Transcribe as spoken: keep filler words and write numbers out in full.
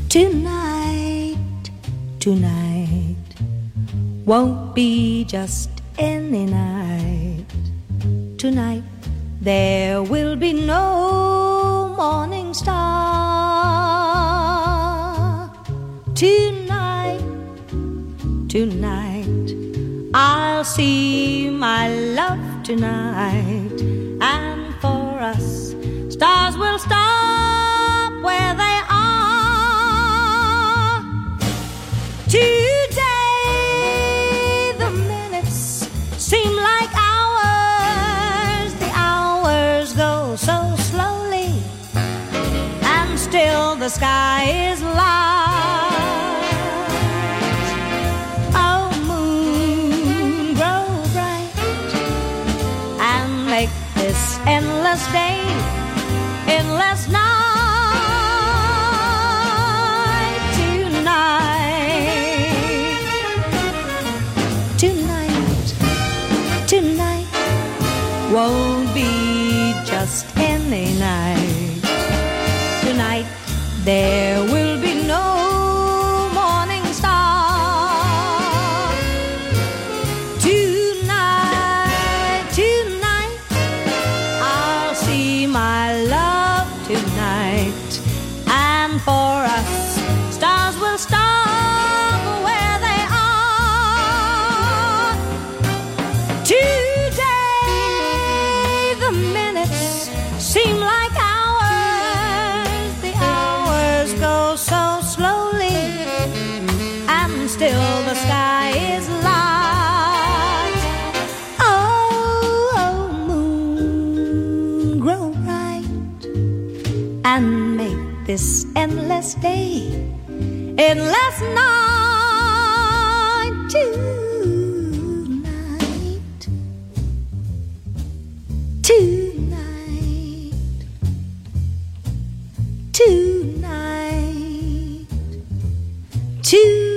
Tonight, tonight won't be just any night. Tonight there will be no morning star. Tonight, tonight I'll see my love tonight, and for us stars will stop where they are. Today the minutes seem like hours, the hours go so slowly, and still the sky is large. Oh, moon, grow bright and make this endless day endless night. Tonight, tonight won't be just any night. Tonight there will be no morning star. Tonight, tonight I'll see my love tonight, and for us stars will stop where they are. Today the minutes seem like hours, the hours go so slowly, and still the sky is large. Oh, oh, moon, grow bright and make this endless day endless night. Tonight, tonight, tonight, tonight.